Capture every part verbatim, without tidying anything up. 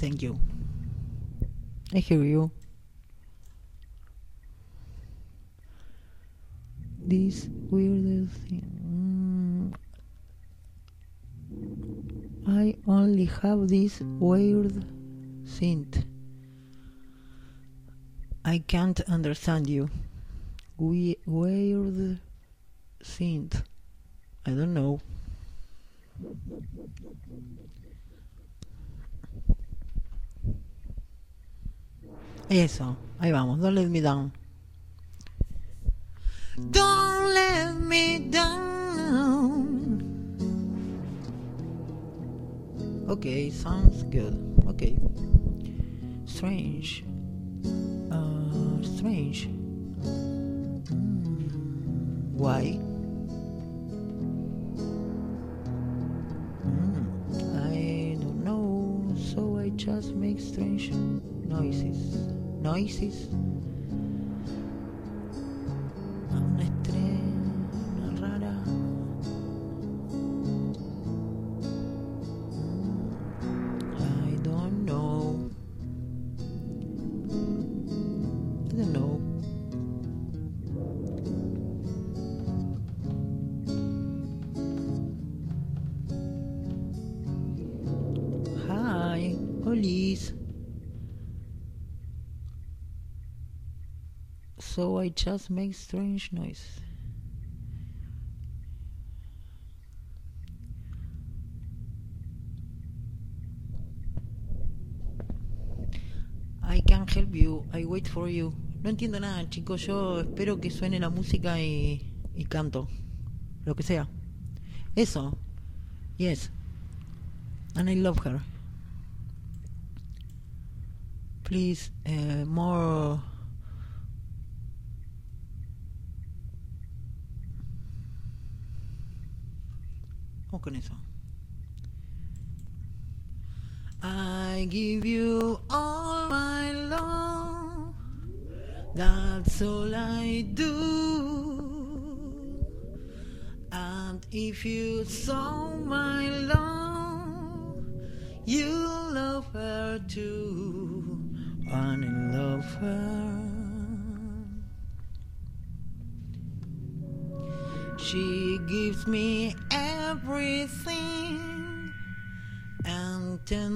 Thank you. I hear you. This weird thing. Mm. I only have this weird synth. I can't understand you. We weird synth. I don't know. Eso, ahí vamos. Don't let me down. Don't let me down. Okay, sounds good. Okay. Strange. Uh, strange. Mm, why? Mm, I don't know. So I just make strange noises. Noises. Una estrella rara. I don't know. I don't know. Hi, Olis. So I just make strange noise. I can help you. I wait for you. No entiendo nada, chicos. Yo espero que suene la música y, y canto. Lo que sea. Eso. Yes. And I love her. Please, uh, more... Vamos con eso. I give you all my love. That's all I do. And if you saw my love, you love her too. And I love her. She gives me everything, and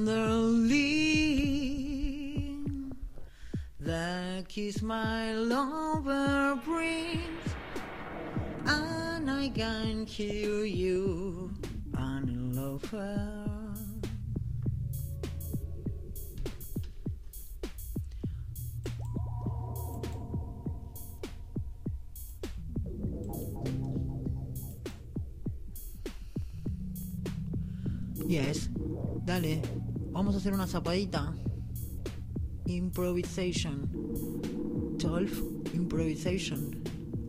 tenderly the kiss my lover brings, and I can hear you and I love her. Yes, dale, vamos a hacer una zapadita. Improvisation. twelve improvisation.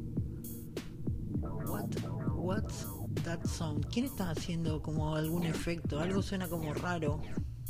What? What's that sound? ¿Quién está haciendo como algún efecto? Algo suena como raro.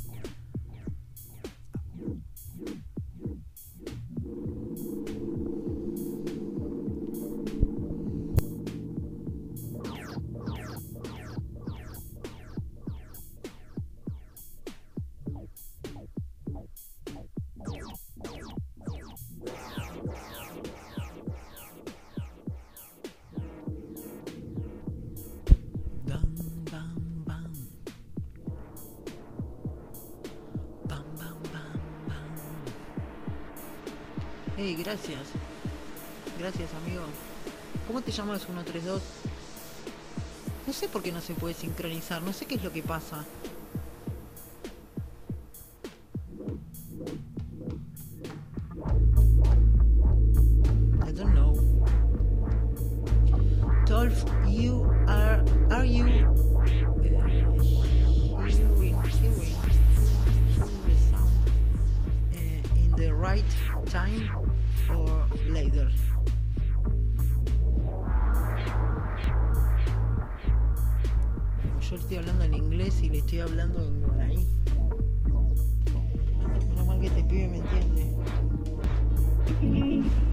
Hey, gracias. Gracias, amigo. ¿Cómo te llamas uno tres dos? No sé por qué no se puede sincronizar. No sé qué es lo que pasa. I don't know. twelve, you are... Are you... Uh, hearing, hearing, hearing the sound uh, in the right time or later? Yo estoy hablando en inglés y le estoy hablando en guaraní. Menos mal que este pibe me entiende.